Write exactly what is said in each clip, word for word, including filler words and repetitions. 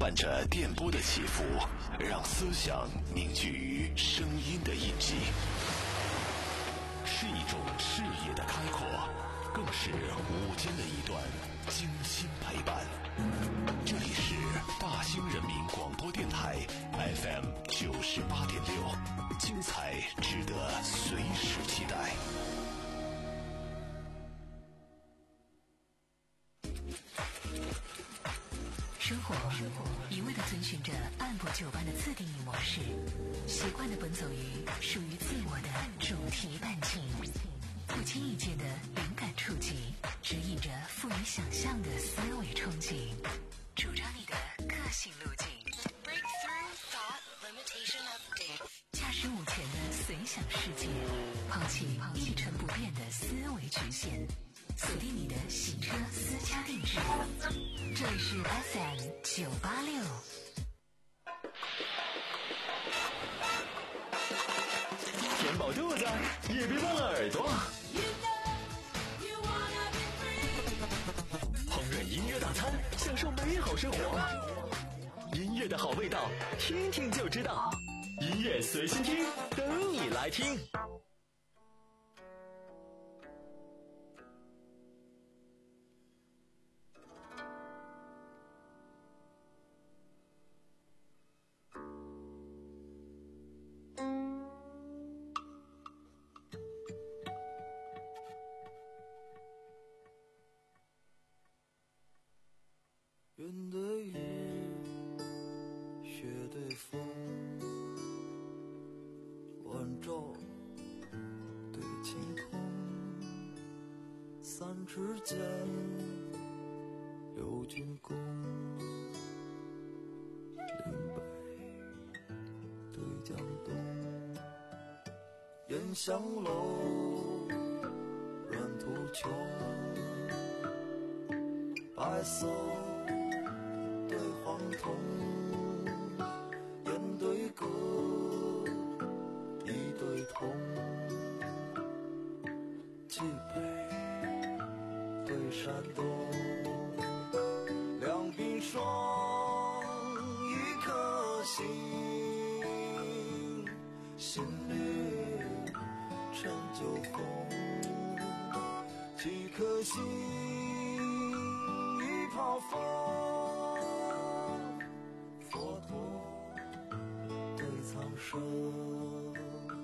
伴着电波的起伏，让思想凝聚于声音的印记，是一种视野的开阔，更是午间的一段精心陪伴。这里是大兴人民广播电台 F M 九十八点六，精彩值得随时期待。 生活一味地遵循着按部就班的自定义模式，习惯地奔走于属于自我的主题弹琴，不经意间的灵感触及，指引着富于想象的思维憧憬，主张你的个性路径。Breakthrough Thought Limitation Update， 驾驶午前的随想世界，抛弃一成不变的思维局限，锁定你的洗车私家定制。这里是 F M 九八六。 填饱肚子，也别忘了耳朵。烹饪音乐大餐，享受美好生活。音乐的好味道，听听就知道。音乐随心听，等你来听。 云对雨，雪对风，晚照对晴空，三尺剑，六钧弓，岭北对江东，烟香楼，软土丘，白色对黄铜，雁对歌，一对铜，冀北对山东，两鬓霜，一颗心，心里陈酒红，几颗心，一泡风。佛陀对苍生，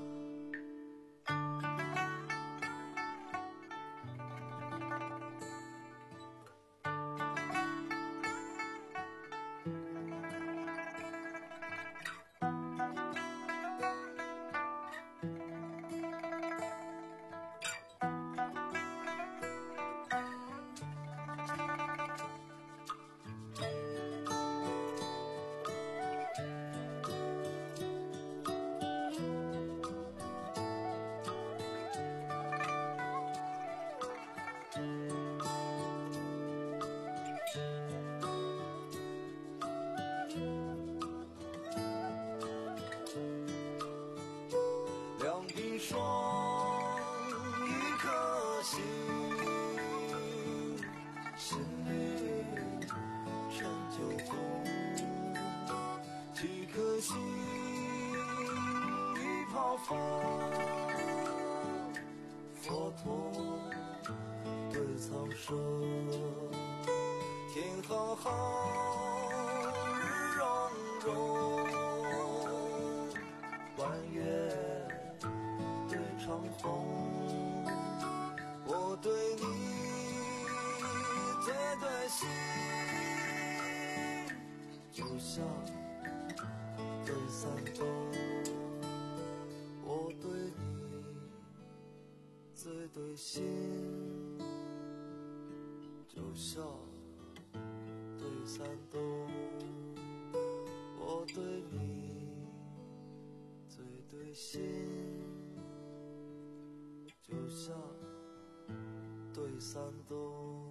两鬓霜，一颗心，心里陈酒红，几颗心，一泡风。佛陀对苍生，天浩浩，日融融，弯月长虹，我对你最对心，就像对三冬，我对你最对心，就像对三冬，我对你最对心，就像对山东。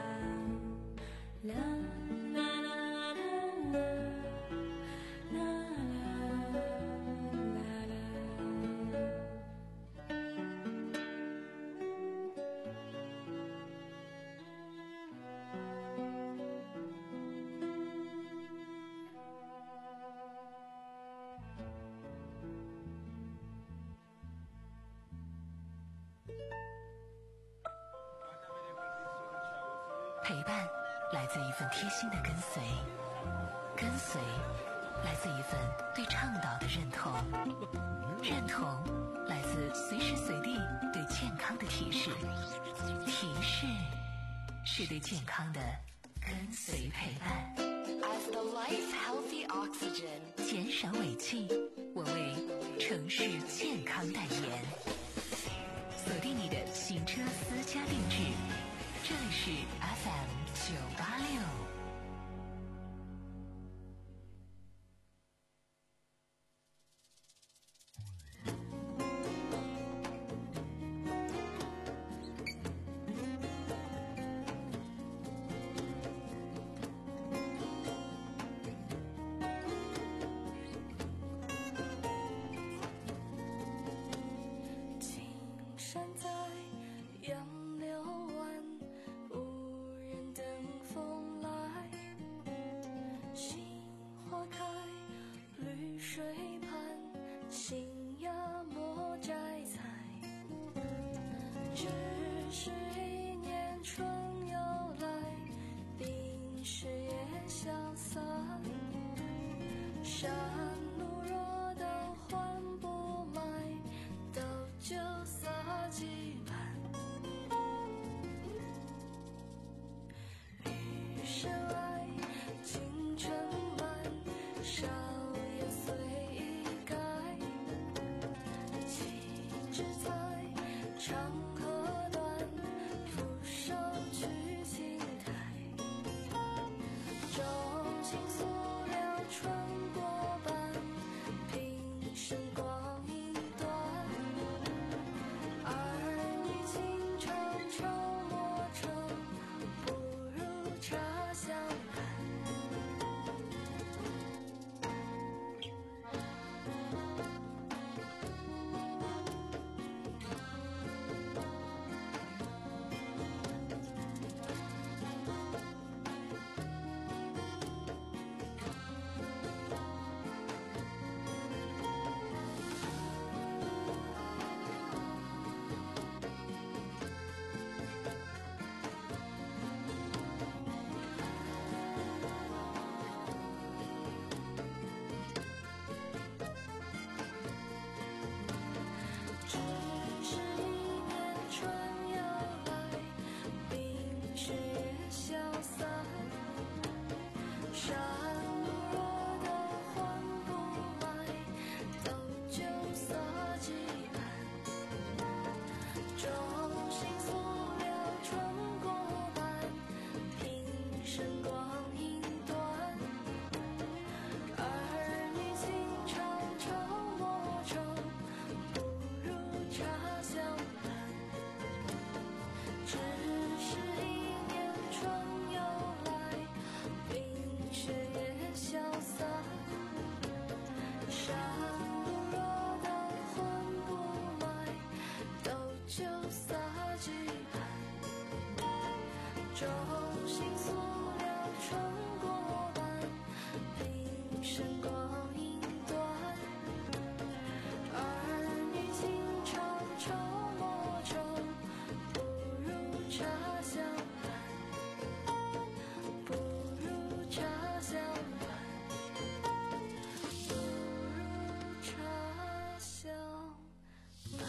陪伴来自一份贴心的跟随，跟随来自一份对倡导的认同，认同来自随时随地对健康的提示，提示是对健康的跟随陪伴。 As the life healthy oxygen， 减少尾气，我为城市健康代言。锁定你的行车私家定制，这里是 F M 九八六。 山在杨柳湾，无人等风来。杏花开，绿水畔，新芽莫摘采。只是一年春又来，冰雪也消散。山路若都换不来，都就洒几盘。余生爱，青春漫，少年随意改。岂知在长河短，俯首去青苔。衷心塑料春过半，平生光阴短。儿女情长愁莫愁，不如茶香伴。只是一年春又来，冰雪也消散。山路若都换不来，都就洒几盘。衷心塑料春过半，平生光阴短。儿女情长愁莫愁，不如茶香伴。只是一年春又来，冰雪也消散。山路若都换不来，都就洒几盘。衷心塑料春过半，平生光阴短。儿女情长愁莫愁，不如茶香伴。不如茶香伴。不如茶香伴。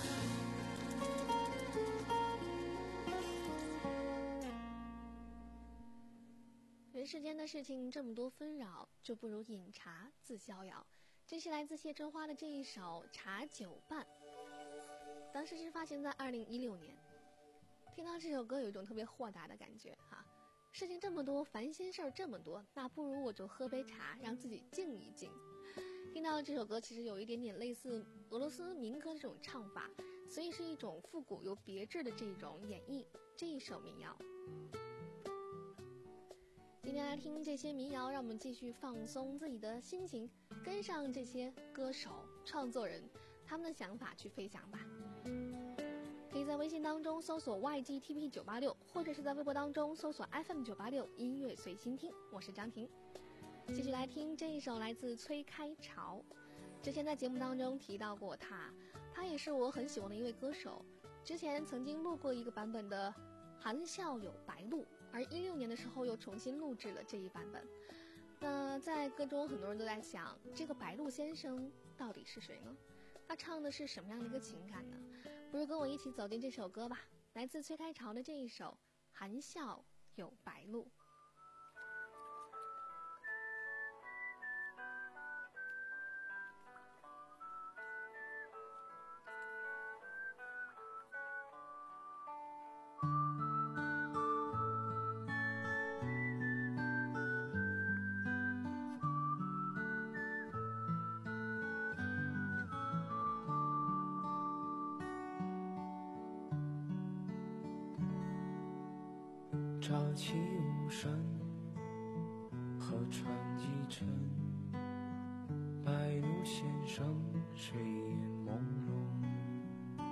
人世间的事情这么多纷扰，就不如饮茶自逍遥。这是来自谢春花的这一首《茶酒伴》，当时是发行在二零一六年。听到这首歌有一种特别豁达的感觉哈，事情这么多，烦心事儿这么多，那不如我就喝杯茶，让自己静一静。听到这首歌其实有一点点类似俄罗斯民歌这种唱法，所以是一种复古又别致的这种演绎这一首民谣。今天来听这些民谣，让我们继续放松自己的心情，跟上这些歌手创作人他们的想法去飞翔吧。可以在微信当中搜索 Y G T P 九八六，或者是在微博当中搜索 F M 九八六音乐随心听。我是张婷，继续来听这一首来自崔开潮。之前在节目当中提到过他，他也是我很喜欢的一位歌手。之前曾经录过一个版本的《含笑有白鹭》， 而一六年的时候又重新录制了这一版本。那在歌中很多人都在想，这个白鹿先生到底是谁呢？他唱的是什么样的一个情感呢？不如跟我一起走进这首歌吧，来自崔开潮的这一首《含笑有白鹿》。 乍起无声，河船几沉，白鹿先生睡眼朦胧，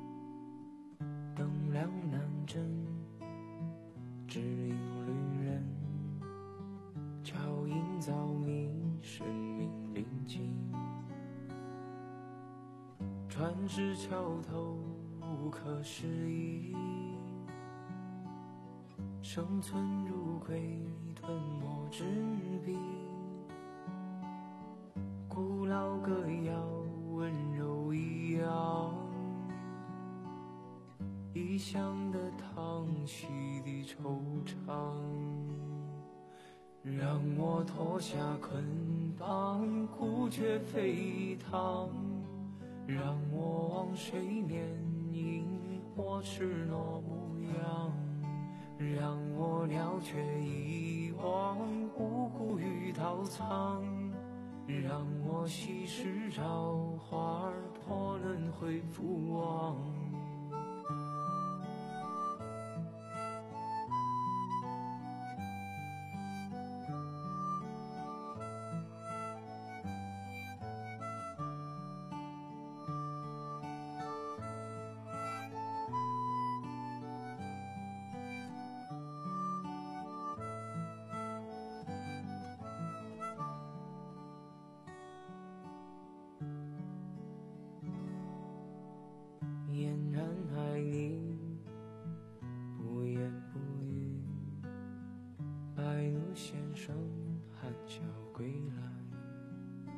灯亮南针，只引旅人，脚印早迷，生命临近，船至桥头无可思议，生存如鬼，吞没纸笔，古老歌谣温柔一样，异乡的叹息的惆怅，让我脱下捆绑，孤绝飞腾，让我往水面迎我赤裸模样，让我了却遗忘无辜与刀藏，让我稀释朝花破轮回复往。嫣然爱你，不言不语，白鹿先生含笑归来，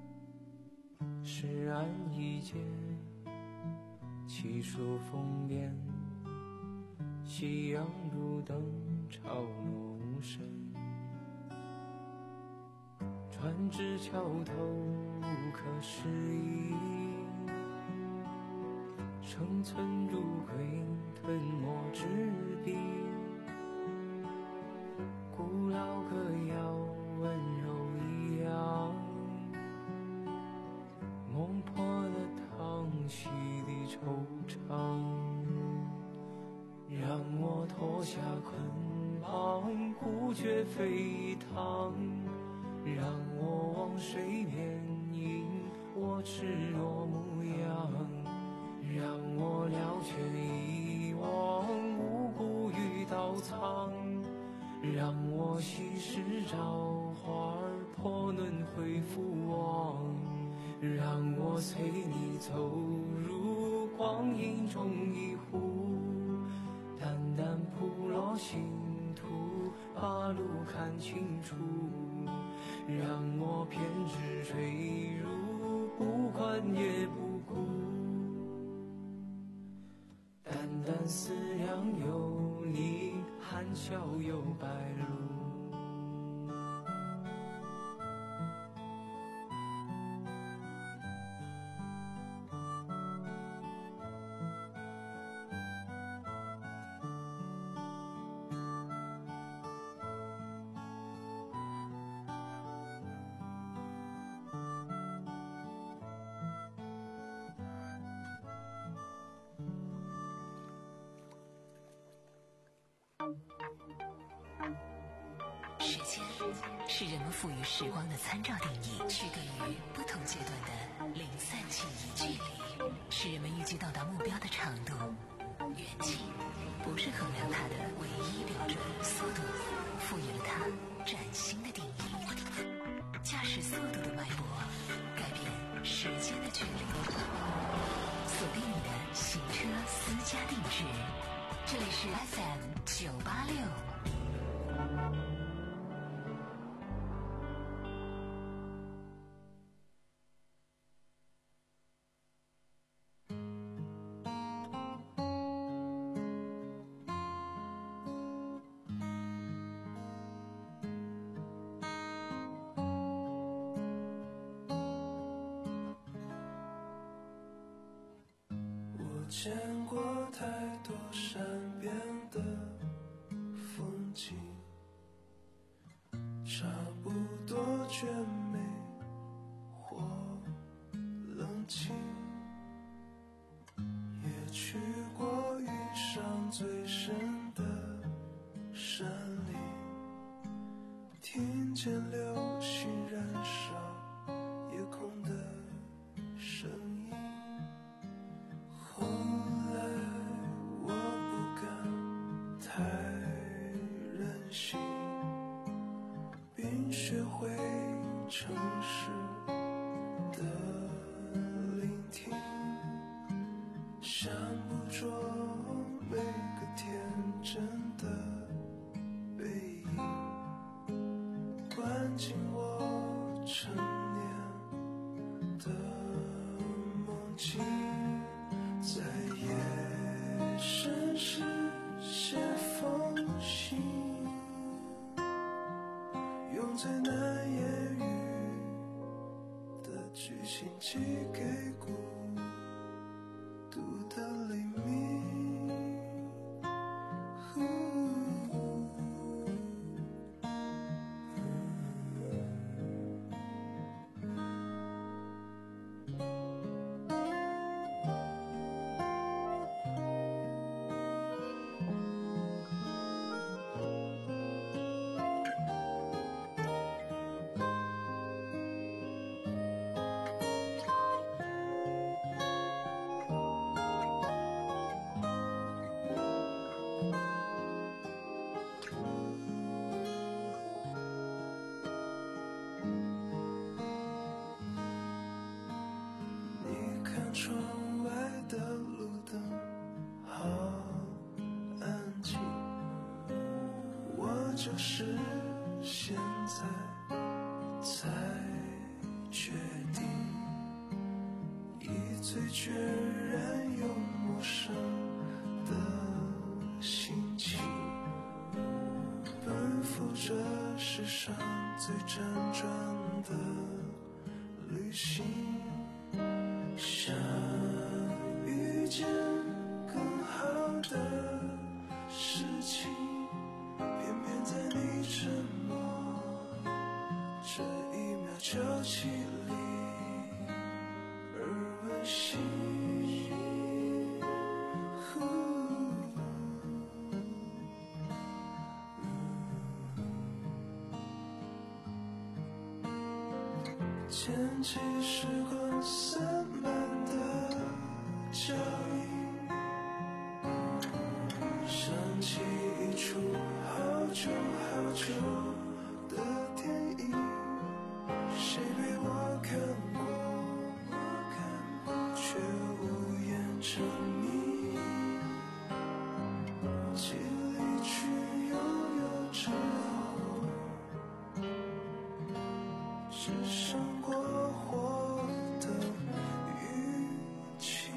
诗案一节，七树风边，夕阳如灯，潮落无声，船至桥头无可思议，生存如鬼，吞没纸笔，古老歌谣温柔一样，梦破了叹息的惆怅，让我脱下捆绑，孤绝飞腾，让我往水面迎我赤裸模样，让我了却遗忘无辜与刀藏，让我稀释朝花破轮回复往，让我随你走入光阴中一壶，淡淡铺落星途，把路看清楚，让我偏执坠入，不管也不顾，淡淡思量有你，含笑有白鹿。 时间是人们赋予时光的参照定义，区隔于不同阶段的零散记忆距离，是人们预计到达目标的长度。远近不是衡量它的唯一标准，速度赋予了它崭新的定义。驾驶速度的脉搏，改变时间的距离。锁定你的行车私家定制，这里是 F M 九八六。 见过太多善变的风景，差不多绝美或冷清，也去过遇上最深的山林，听见流星燃烧夜空的声音。后来我不敢太任性，并学会诚实的聆听，想捕捉每个天真的背影，关进我成年的梦境。在夜深时写封信，用最难言喻的剧情寄给孤独的黎明。窗外的路灯好安静，我就是现在才决定，以最决然又陌生的心情，奔赴这世上最辗转的旅行，想遇见更好的事情，偏偏在你沉默这一秒就起立而温馨。牵起时光散漫的脚印，想起一出好久好久的电影，谁陪我看过，却无言成谜。记离去悠悠之后，只剩过火的雨晴。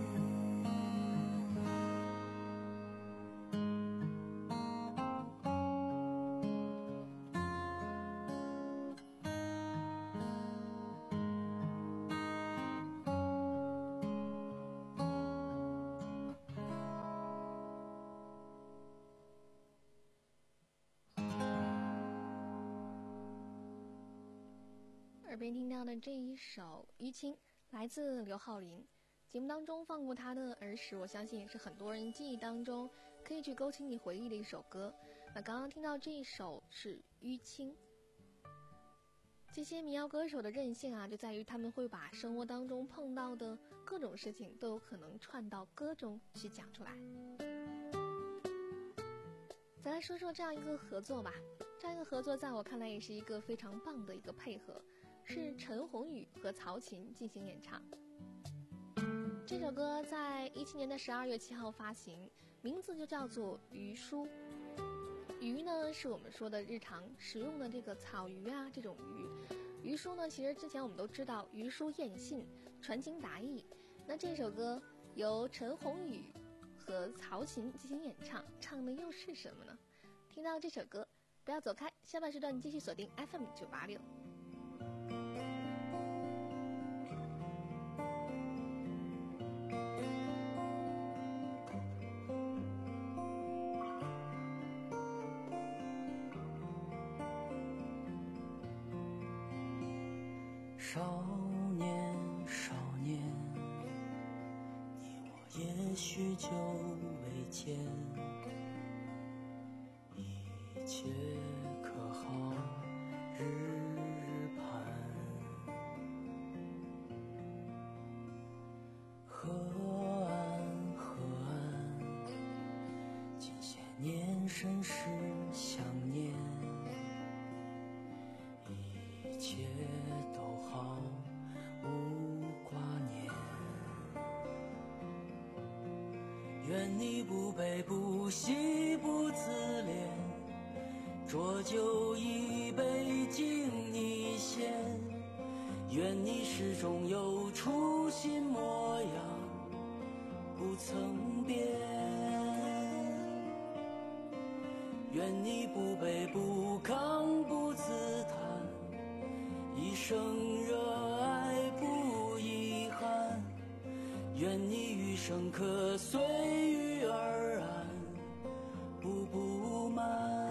耳边听到的这一首《淤青》来自刘浩霖，节目当中放过他的儿时，我相信也是很多人记忆当中可以去勾起你回忆的一首歌。那刚刚听到这一首是《淤青》。这些民谣歌手的韧性啊，就在于他们会把生活当中碰到的各种事情都有可能串到歌中去讲出来。再来说说这样一个合作吧，这样一个合作在我看来也是一个非常棒的一个配合，是陈鸿宇和曹琴进行演唱。这首歌在一七年的十二月七号发行，名字就叫做《余书》。 鱼呢是我们说的日常使用的这个草鱼啊，这种鱼。鱼书呢，其实之前我们都知道鱼书燕信，传情达意。那这首歌由陈鸿宇和曹琴进行演唱，唱的又是什么呢？听到这首歌，不要走开，下半时段继续锁定 F M 九八六。 少年少年，你我也许久未见，一切可好日日盼。河岸河岸，近些年甚是想念，一切都好无挂念。愿你不悲不喜不自怜，浊酒一杯敬你先。愿你始终有初心模样不曾变。愿你不卑不亢不自叹，一生热爱不遗憾。愿你余生可随遇而安不不满。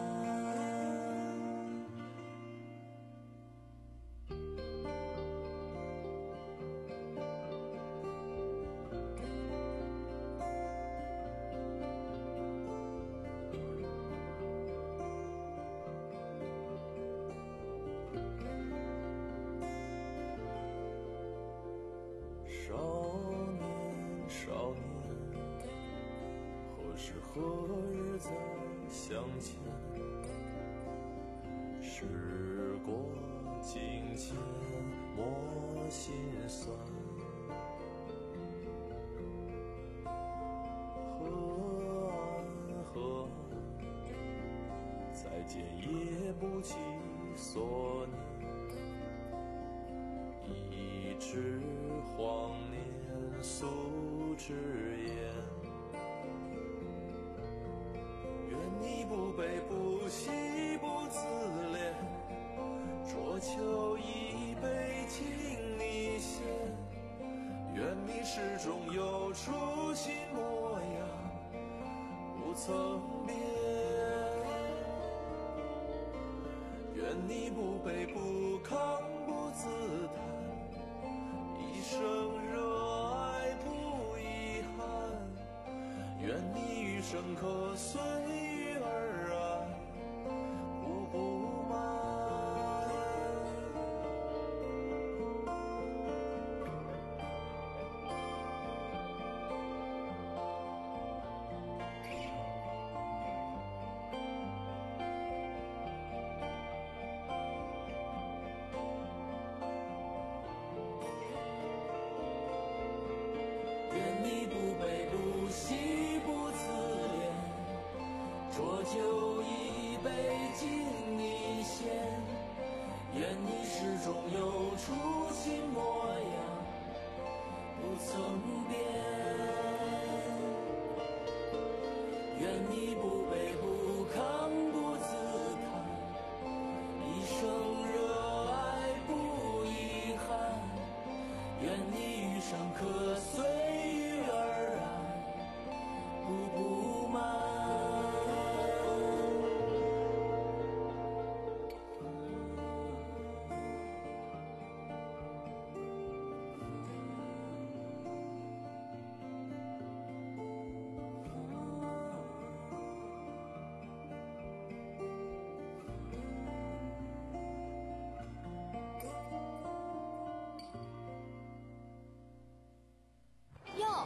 少年少年，何时何日再相见？时过境迁莫心酸。河岸河岸，再见也不及所念。一枝荒年素之言，愿你不悲不喜不自怜，浊酒一杯敬你先。愿你始终有初心模样不曾变。愿你不卑不亢不自叹，一生热爱不遗憾。愿你余生可随遇而安不不满。愿你不卑不喜不自怜，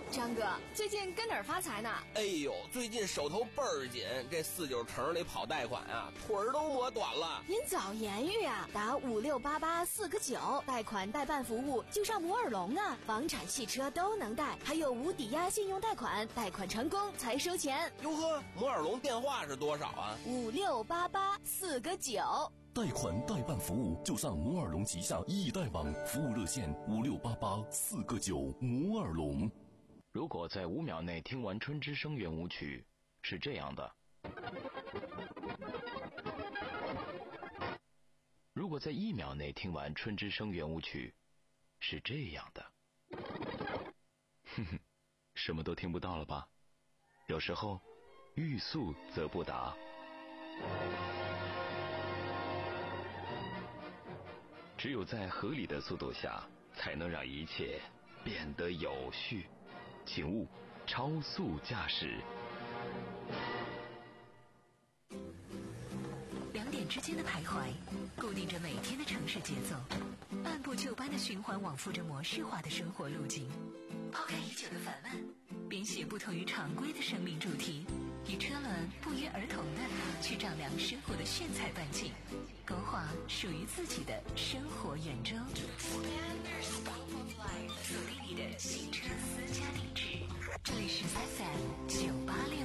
张哥，最近跟哪儿发财呢？ 哎呦，最近手头倍儿紧，这四九城里跑贷款啊，腿儿都磨短了。 您早言语啊，打五六八八四个九，贷款代办服务就上摩尔龙啊，房产、汽车都能贷，还有无抵押信用贷款，贷款成功才收钱。 哟呵，摩尔龙电话是多少啊？ 五六八八四个九。 贷款代办服务就上摩尔龙旗下易贷网，服务热线五六八八四个九。摩尔龙。 如果在五秒内听完《春之声》圆舞曲，是这样的；如果在一秒内听完《春之声》圆舞曲，是这样的。哼哼，什么都听不到了吧？有时候，欲速则不达。只有在合理的速度下，才能让一切变得有序。请勿超速驾驶。 两点之间的徘徊，固定着每天的城市节奏，按部就班的循环往复着模式化的生活路径。抛开已久的烦闷，编写不同于常规的生命主题，与车轮不约而同的去丈量生活的炫彩半径，勾画属于自己的生活圆周。锁定你的新车私家定制，这里是 F M 九八六。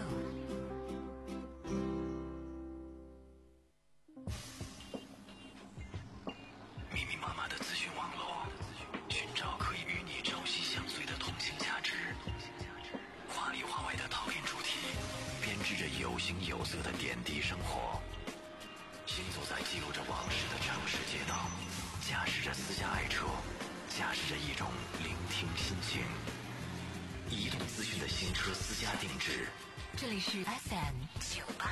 密密麻麻的资讯网络，寻找可以与你朝夕相随的同性价值。华里华外的讨论主题，编织着有形有色的点滴生活。行走在记录着往事的城市街道，驾驶着私家爱车，驾驶着一种聆听心情。移动资讯的新车私家定制， 这里是 F M 九八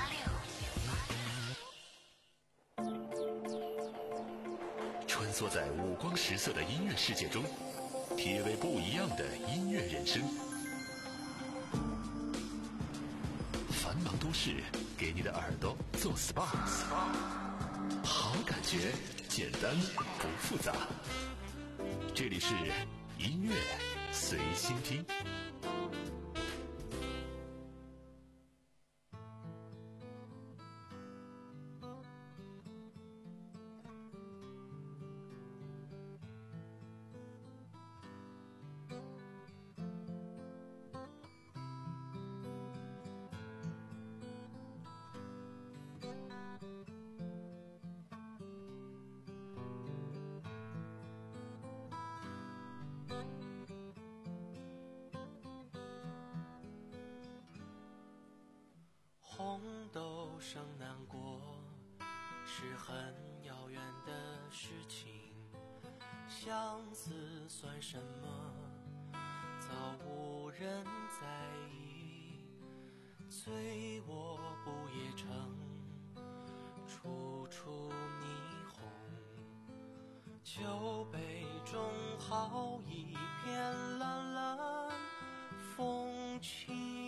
六。 穿梭在五光十色的音乐世界中，体味不一样的音乐人生。繁忙都市，给你的耳朵做 S P A， 好感觉，简单不复杂。这里是音乐随心听。 红豆生南国是很遥远的事情，相思算什么？早无人在意。醉卧不夜城，处处霓虹。酒杯中好一片蓝蓝风轻。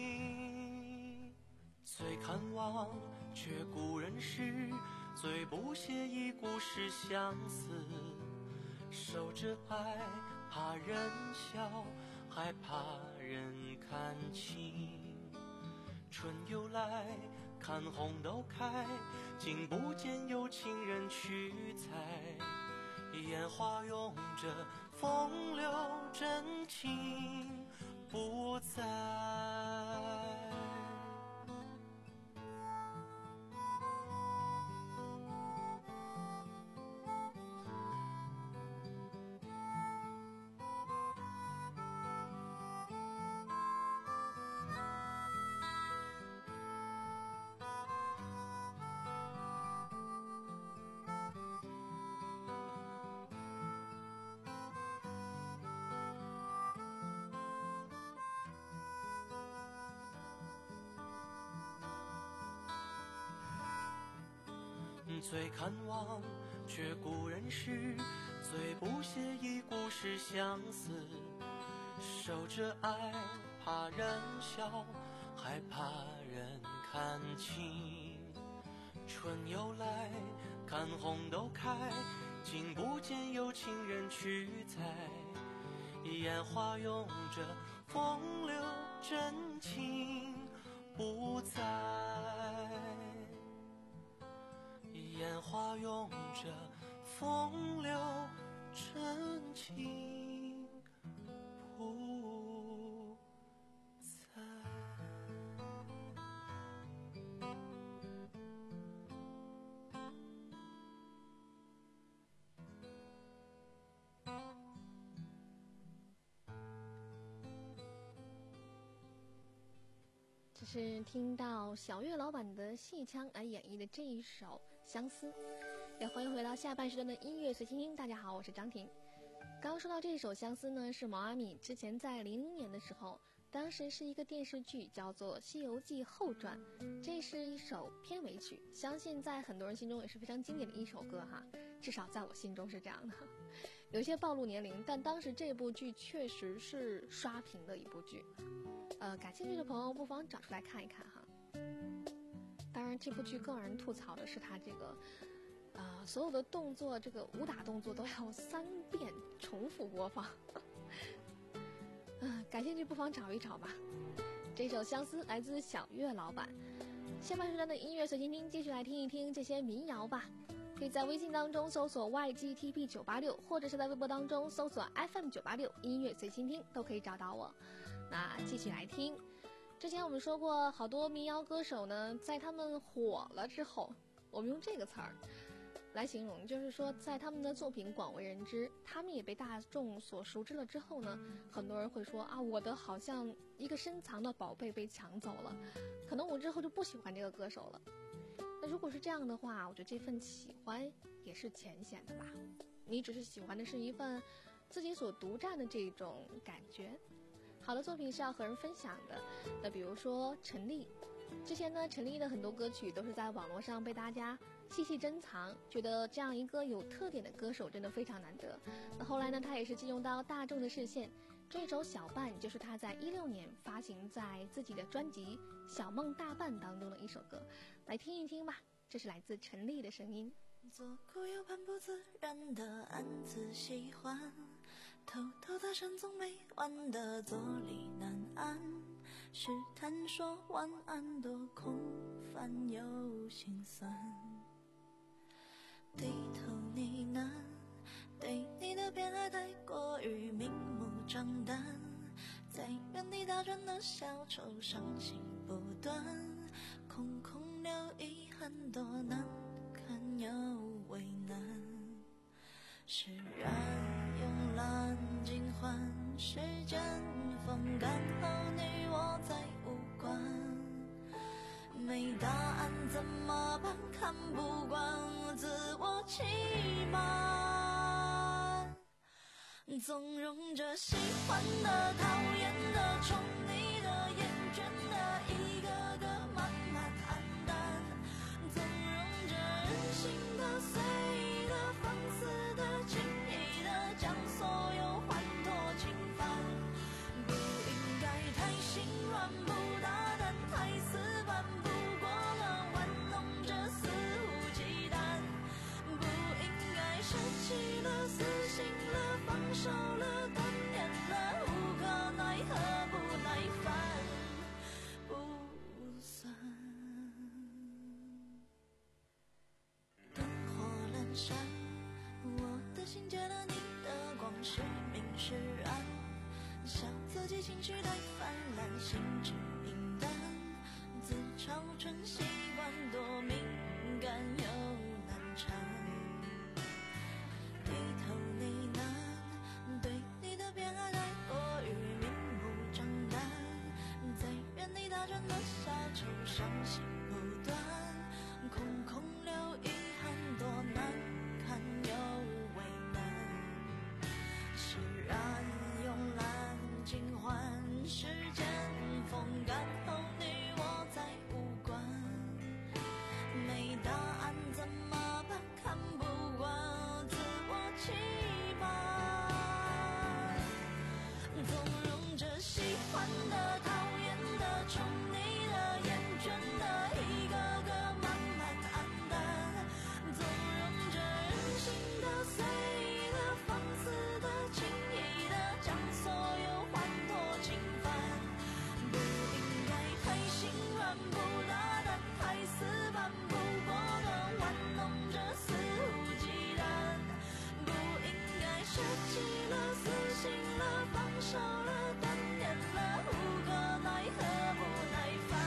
最看望，却故人诗；最不屑一顾是相思。守着爱，怕人笑，害怕人看清。春又来，看红豆开，竟不见有情人去采。烟花拥着风流真情不在。最看望，却故人诗；最不屑一顾是相思。守着爱，怕人笑，害怕人看清。春又来，看红豆开，竟不见有情人去采。烟花拥着风流真情不在，烟花拥着风流真情不在。 这是听到小岳老板的戏腔来演绎的这一首《相思》。也欢迎回到下半时段的音乐随心听。大家好，我是张婷。刚刚说到这首《相思》呢，是毛阿敏之前在零零年的时候，当时是一个电视剧叫做《西游记后传》，这是一首片尾曲，相信在很多人心中也是非常经典的一首歌哈，至少在我心中是这样的。有些暴露年龄，但当时这部剧确实是刷屏的一部剧。呃，感兴趣的朋友不妨找出来看一看哈。当然，这部剧更让人吐槽的是它这个，呃，所有的动作，这个武打动作都要三遍重复播放。嗯、呃，感兴趣不妨找一找吧。这首《相思》来自小岳老板。下半时段的音乐随心听，继续来听一听这些民谣吧。可以在微信当中搜索 Y G T P 九八六，或者是在微博当中搜索 F M 九八六音乐随心听，都可以找到我。那继续来听。之前我们说过，好多民谣歌手呢，在他们火了之后，我们用这个词儿来形容，就是说在他们的作品广为人知，他们也被大众所熟知了之后呢，很多人会说啊，我的好像一个深藏的宝贝被抢走了，可能我之后就不喜欢这个歌手了。那如果是这样的话，我觉得这份喜欢也是浅显的吧，你只是喜欢的是一份自己所独占的这种感觉。好的作品是要和人分享的。那比如说陈粒，之前呢陈粒的很多歌曲都是在网络上被大家细细珍藏，觉得这样一个有特点的歌手真的非常难得。那后来呢，他也是进入到大众的视线，这首小半就是他在一六年发行在自己的专辑《小梦大半》当中的一首歌，来听一听吧。这是来自陈粒的声音。 左顾右盼不自然的暗自喜欢，偷偷搭讪总没完的坐立难安，试探说晚安多空泛又心酸，低头呢喃，对你的偏爱太过于明目张胆，在原地打转的小丑伤心不断，空空留遗憾多难看又为难，释然慵懒尽欢，时间风干后你我再无关，没答案怎么办？看不惯自我欺瞒，纵容着喜欢的、讨厌的、宠你的、厌倦的，一个个慢慢黯淡，纵容着任性的、随意的、放肆的、轻易的，将所有欢脱侵犯，不应该太心软，不大胆，太死板，不过了玩弄着肆无忌惮，不应该舍弃了、死心了、放手了、断念了，无可奈何不耐烦不算。灯火阑珊，我的心借了你的光，是明是暗，笑自己情绪太泛滥，心智平淡，自嘲成习惯，多敏感又难缠，低头呢喃，对你的偏爱太过于明目张胆，在原地打转的小丑伤心不断，空空留遗憾多难看又为难，释然慵懒尽欢，时间风干后你我再无关，没答案怎么办？看不惯自我欺瞒，纵容着喜欢的、讨厌的、宠你的、厌倦的，一个个般不大胆，太死板不果断，玩弄着肆无忌惮，不应该舍弃了，死心了，放手了，断念了，无可奈何不耐烦。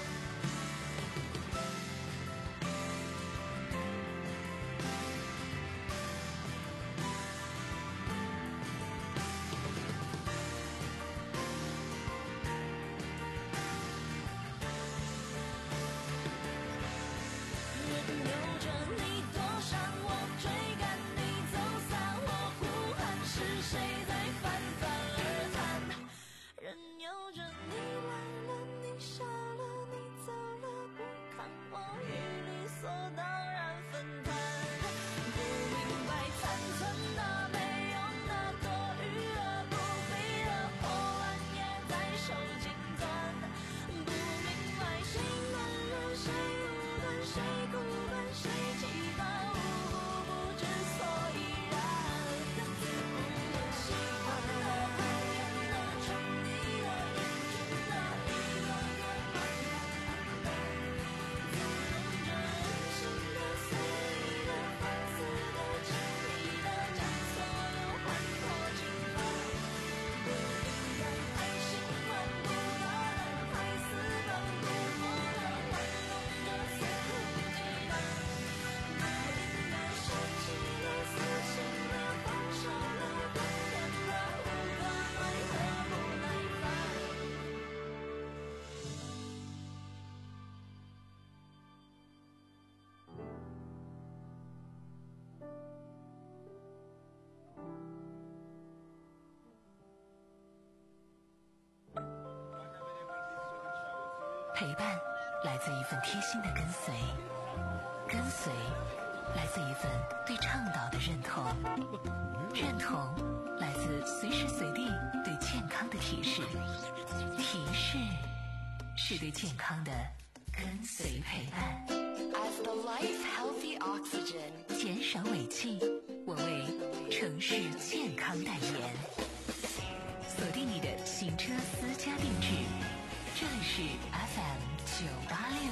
任由着你躲闪，我追赶你走散，我呼喊是谁在泛泛而谈？任由着你来了，你笑了，你走了，不看我与理所当然分摊。不明白残存的、没用的、多余的、不必的破烂也在手紧攥。不明白谁暖了，谁无端，谁孤单，谁期盼，无不知所以然。无论喜欢的、讨厌的、宠你的、厌倦的，一个个慢慢暗淡，纵容着任性的、随意的、放肆的、轻易的，将所有换作平凡。不应该太心软，不大胆，太死板，不果断，玩弄着肆无忌惮。不应该舍弃了，死心了，放手了，断念了，无可奈何不耐烦。 陪伴来自一份贴心的跟随，跟随来自一份对倡导的认同，认同来自随时随地对健康的提示，提示是对健康的跟随陪伴。 As the life healthy oxygen， 减少尾气，我为城市健康代言。锁定你的行车私家定制，这里是 F M 九八六。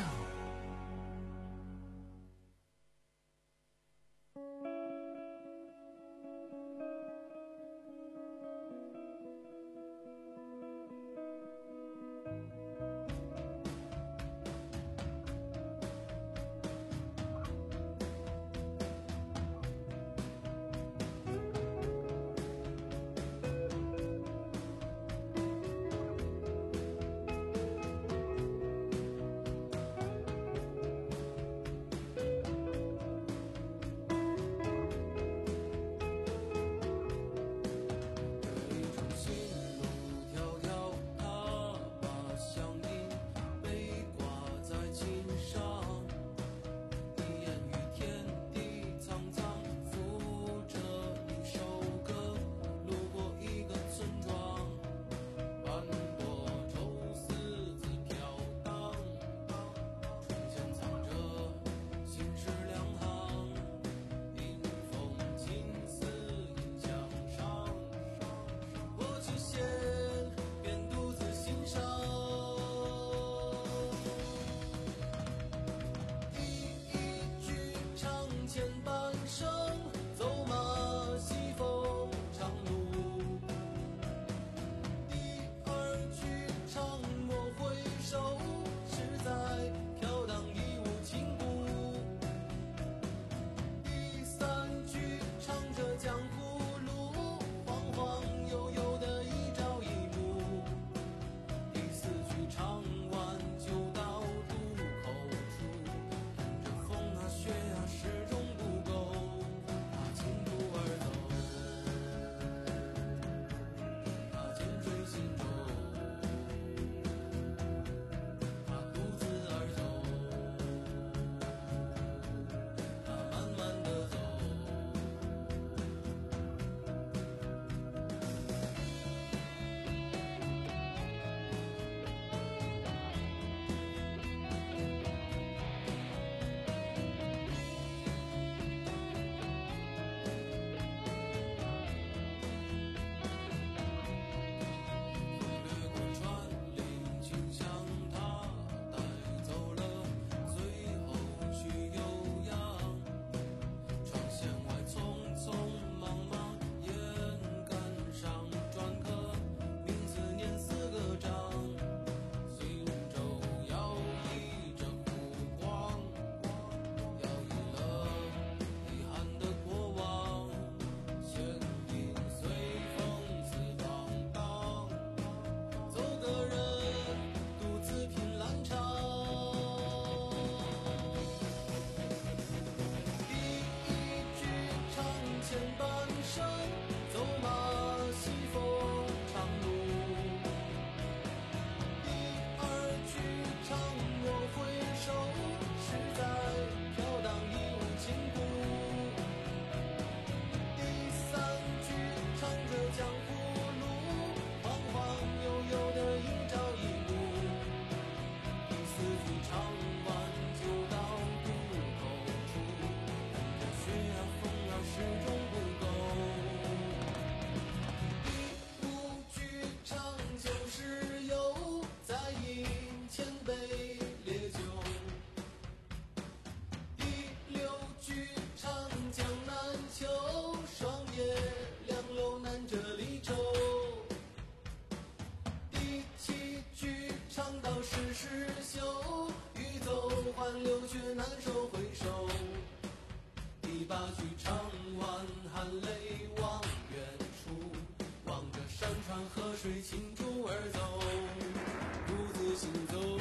长晚，含泪望远处，望着山川河水倾注而走，独自行走。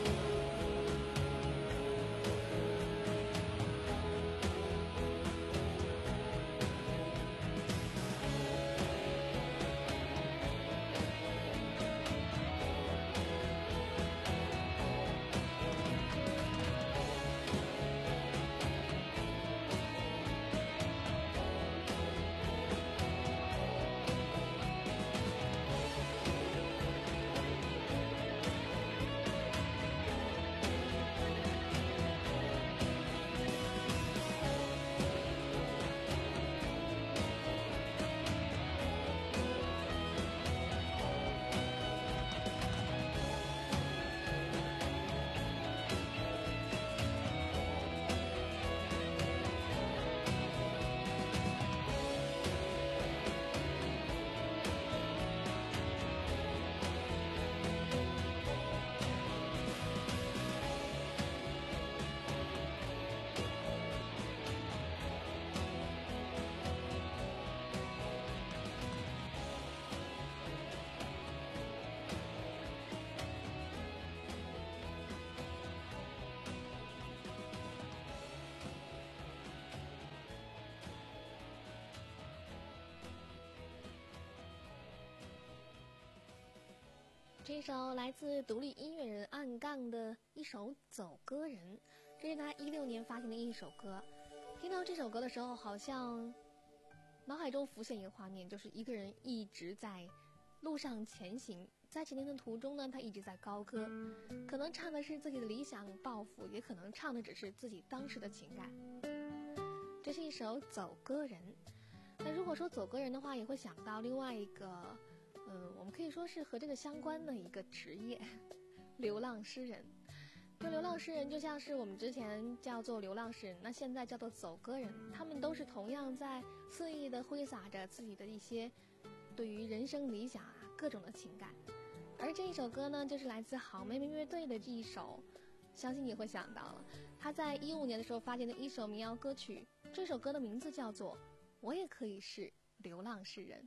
这首来自独立音乐人暗杠的一首《走歌人》，这是他一六年发行的一首歌。听到这首歌的时候，好像脑海中浮现一个画面，就是一个人一直在路上前行，在前行的途中呢，他一直在高歌，可能唱的是自己的理想抱负，也可能唱的只是自己当时的情感。这是一首《走歌人》。那如果说走歌人的话，也会想到另外一个嗯，我们可以说是和这个相关的一个职业，流浪诗人。就流浪诗人就像是我们之前叫做流浪诗人，那现在叫做走歌人，他们都是同样在肆意的挥洒着自己的一些对于人生理想啊各种的情感。而这一首歌呢，就是来自好妹妹乐队的这一首，相信你会想到了，他在一五年的时候发行的一首民谣歌曲，这首歌的名字叫做《我也可以是流浪诗人》。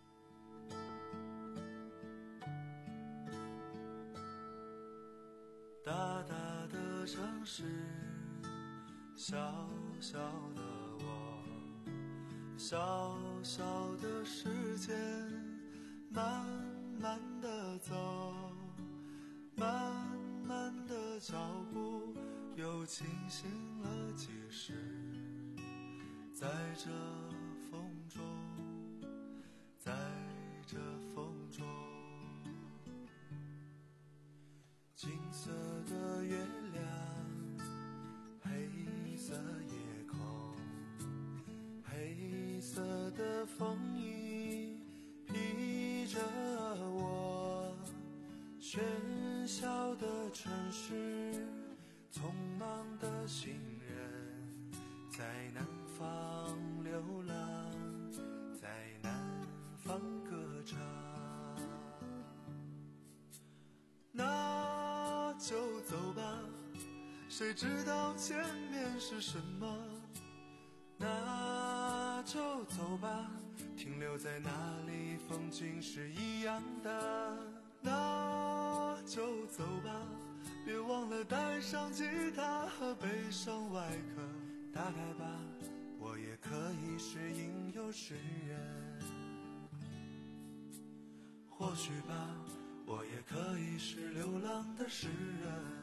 大大的城市，小小的我，小小的时间，慢慢的走，慢慢的脚步，又清醒了几时，在这风中，在这风中，金色的月亮，黑色夜空，黑色的风衣披着我，喧嚣的城市，匆忙的行人，在南方流浪，在南方歌唱。那就走吧，谁知道前面是什么？那就走吧，停留在那里风景是一样的。那就走吧，别忘了带上吉他和悲伤外壳。大概吧，我也可以是吟游诗人，或许吧，我也可以是流浪的诗人。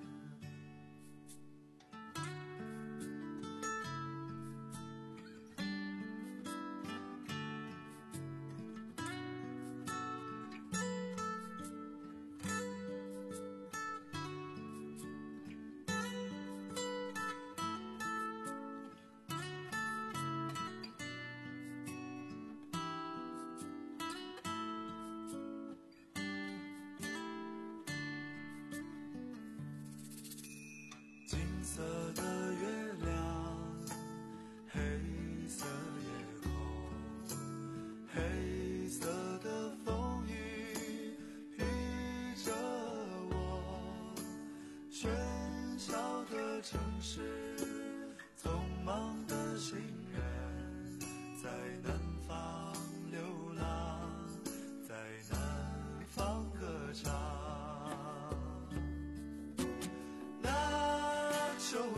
金色的月亮，黑色夜空，黑色的风雨披着我，喧嚣的城市，匆忙的行人，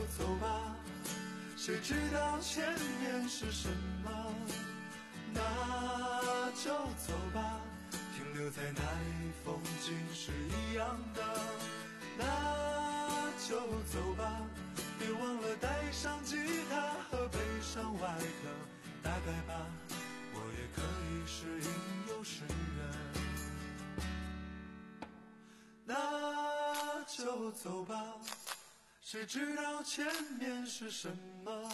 走吧，谁知道前面是什么？那就走吧，停留在那里风景是一样的。那就走吧，别忘了带上吉他和悲伤外壳。大概吧，我也可以是吟游诗人。那就走吧，谁知道前面是什么？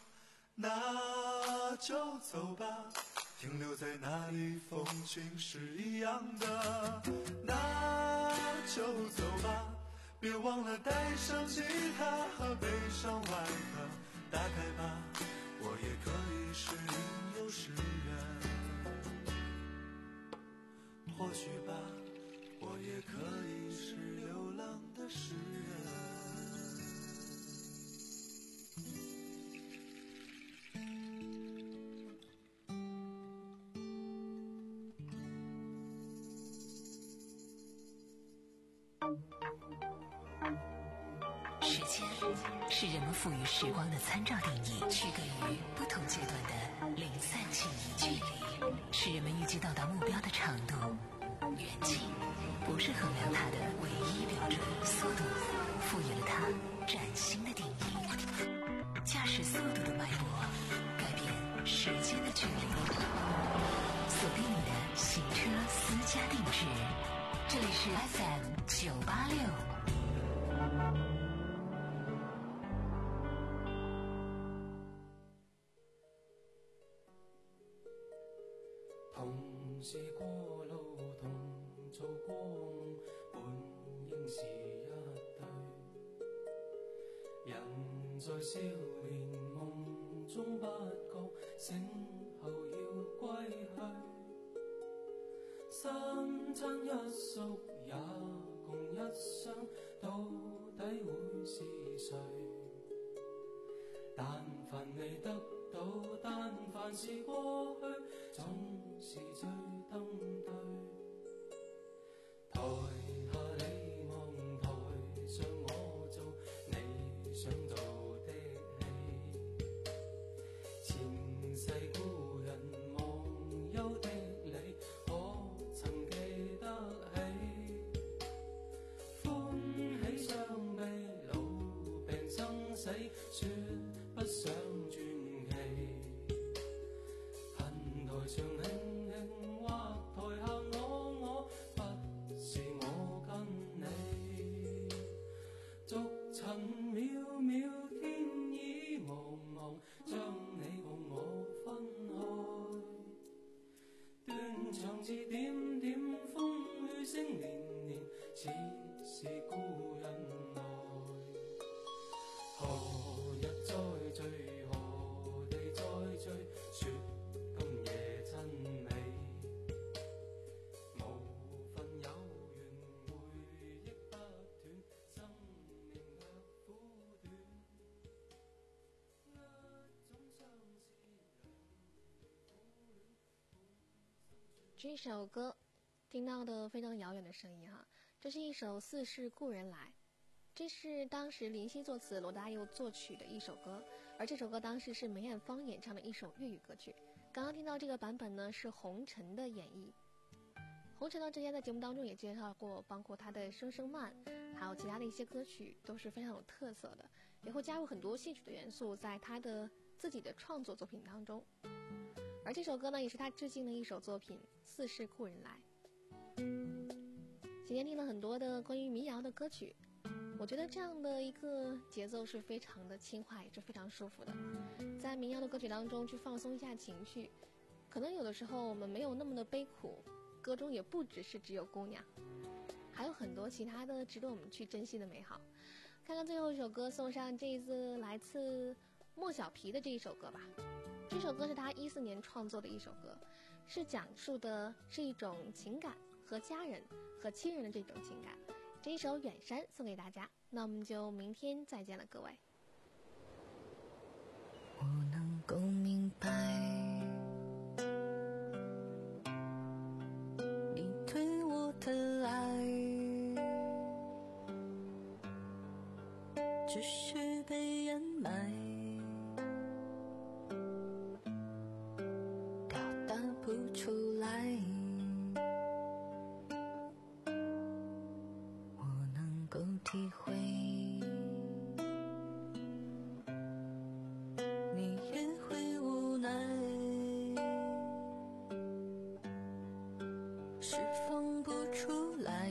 那就走吧，停留在那里风景是一样的。那就走吧，别忘了带上吉他和悲伤外壳。大概吧，我也可以是吟游诗人。或许吧，我也可以是流浪的诗人。 时间是人们赋予时光的参照定义，区隔于不同阶段的零散记忆。距离是人们预计到达目标的长度，远近不是衡量它的唯一标准。速度赋予了它崭新的定义，驾驶速度的脉搏改变时间的距离。锁定你的行车私家定制，这里是 F M 九八六。 同是過路，同做過夢，本應是一對。人在少年夢中不覺，醒後要歸去。三餐一宿也共一雙，到底會是誰？但凡未得到，但凡是過去，總是最登對。台下你望，台上我做你想做的戲。前世故人忘憂的你，可曾記得起？歡喜傷悲，老病生死，說不想傳奇。恨台上輕輕，或台下我我，不是我跟你。逐塵渺渺，天意茫茫，將你共我分開。斷腸字點點，風雨聲連連，似是故人來。何日再聚，何地再聚，說今夜真美。無份有緣，回憶不斷，生命卻苦短。一種相思， 这首歌听到的非常遥远的声音哈，这是一首《似是故人来》，这是当时林夕作词，罗大佑作曲的一首歌，而这首歌当时是梅艳芳演唱的一首粤语歌曲。刚刚听到这个版本呢，是红尘的演绎。红尘呢，之前在节目当中也介绍过，包括他的《声声慢》，还有其他的一些歌曲都是非常有特色的，也会加入很多戏曲的元素在他的自己的创作作品当中。而这首歌呢，也是他致敬的一首作品《似是故人来》。今天听了很多的关于民谣的歌曲，我觉得这样的一个节奏是非常的轻快，也是非常舒服的。在民谣的歌曲当中去放松一下情绪，可能有的时候我们没有那么的悲苦，歌中也不只是只有姑娘，还有很多其他的值得我们去珍惜的美好。看看最后一首歌，送上这一次来自莫小皮的这一首歌吧。这首歌是他一四年创作的一首歌，是讲述的是一种情感，和家人和亲人的这种情感。这一首《远山》送给大家，那我们就明天再见了，各位。 我能够明白你对我的爱，只是被掩埋，表达不出来。我能够体会，你也会无奈，释放不出来。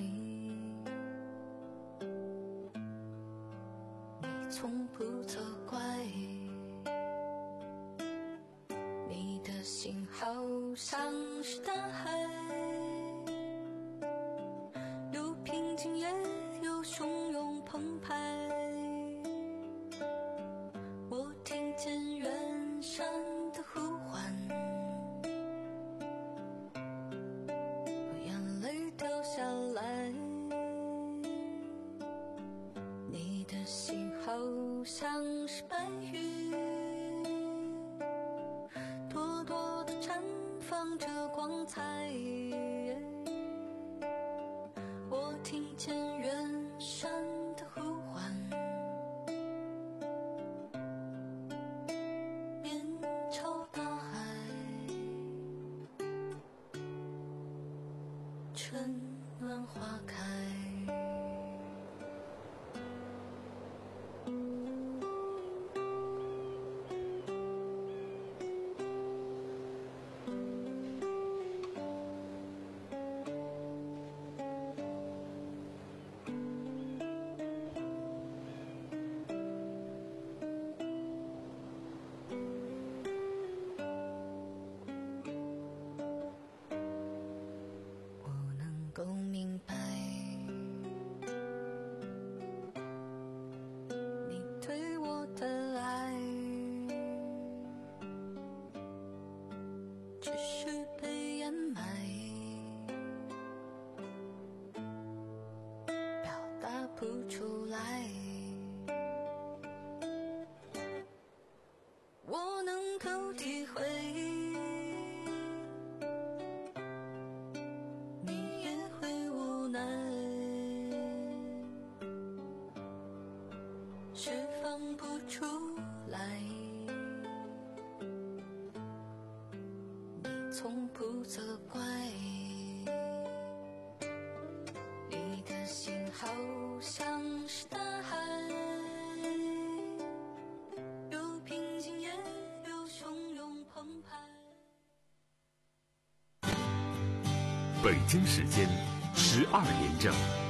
从不责怪，你的心好像是大海，有平静也有汹涌澎湃。我听见远山的呼唤，我眼泪掉下来，你的心好像是白云，朵朵的绽放着光彩。我听见远山的呼唤，面朝大海，春暖花开。够明白，你对我的爱，只是被掩埋，表达不出来。我能够体会，释放不出来，你从不责怪，你的心好像是大海，有平静也有汹涌澎湃。 北京时间十二点整。